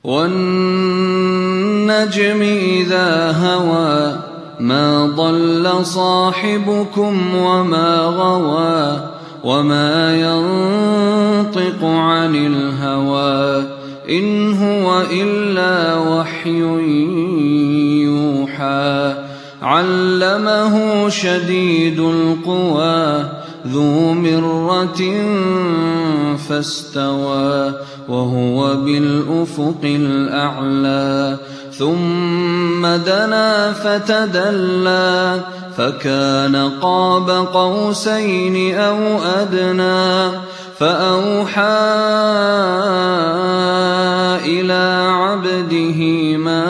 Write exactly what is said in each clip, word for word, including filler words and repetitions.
وَالنَّجْمِ إِذَا هَوَى مَا ضَلَّ صَاحِبُكُمْ وَمَا غَوَى وَمَا يَنطِقُ عَنِ الْهَوَى إِنْ هُوَ إِلَّا وَحْيٌ يُوحَى عَلَّمَهُ شَدِيدُ الْقُوَى ذُو مِرَّةٍ فَاسْتَوَى وَهُوَ بِالْأُفُقِ الْأَعْلَى ثُمَّ دَنَا فَتَدَلَّى فَكَانَ قَابَ قَوْسَيْنِ أَوْ أَدْنَى فَأَوْحَى إِلَى عَبْدِهِ مَا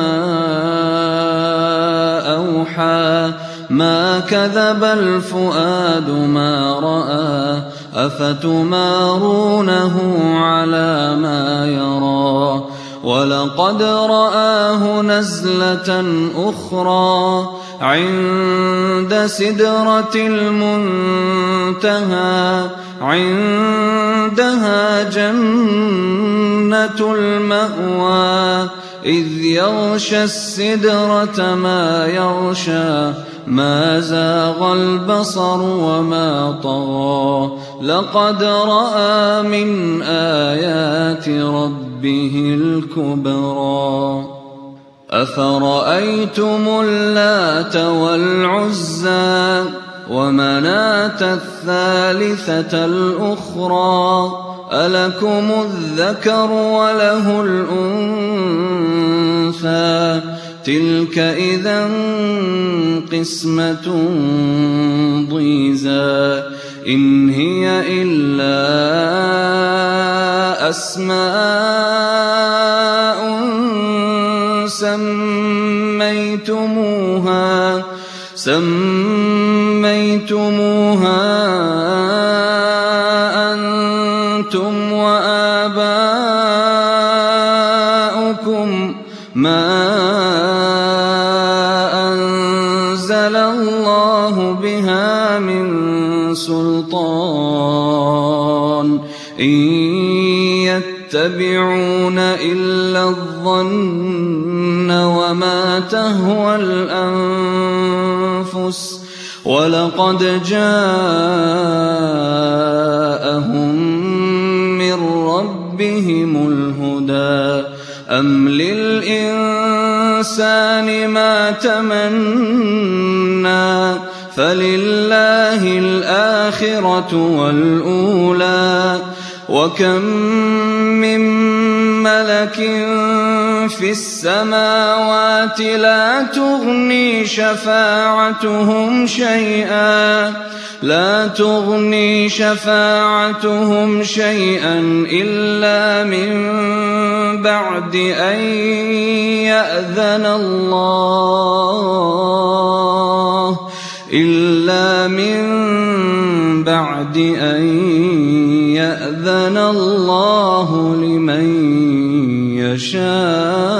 أَوْحَى مَا كَذَبَ الْفُؤَادُ مَا رَأَى أَفَتُمَارُونَهُ عَلَى مَا يَرَى وَلَقَدْ رَآهُ نَزْلَةً أُخْرَى عِندَ سِدْرَةِ الْمُنتَهَى عِندَهَا جَنَّةُ الْمَأْوَى إِذْ يَغْشَى السِّدْرَةَ مَا يَغْشَى مَا زَاغَ الْبَصَرُ وَمَا طَغَى لَقَدْ رَأَى مِنْ آيَاتِ رَبِّهِ الْكُبْرَى أَفَرَأَيْتُمُ اللَّاتَ وَالْعُزَّى وَمَنَاةَ الثَّالِثَةَ الْأُخْرَى أَلَكُمُ الذَّكَرُ وَلَهُ الْأُنثَى تِلْكَ إِذًا قِسْمَةٌ ضِيزَى إِنْ هِيَ إِلَّا أَسْمَاءٌ سَمَّيْتُمُوهَا سَمَّيْتُمُوهَا أَنْتُمْ وَآبَاؤُكُمْ مَا أَنزَلَ اللَّهُ بِهَا مِنْ سُلْطَانٍ إِنْ يَتَّبِعُونَ إِلَّا الظَّنَّ وَمَا تَهْوَى الْأَنفُسُ وَلَقَدْ جَاءَهُمْ مِنْ رَبِّهِمُ الْهُدَى أَمْ لِلْإِنسَانِ مَا تَمَنَّى فَلِلَّهِ الْآخِرَةُ وَالْأُولَى وَكَمْ مِنْ مَلَكٍ فِي السَّمَاوَاتِ لَا تُغْنِي شَفَاعَتُهُمْ شَيْئًا لا تغني شفاعتهم شيئا إلا من بعد أن يأذن الله إلا من بعد أن يأذن الله لمن يشاء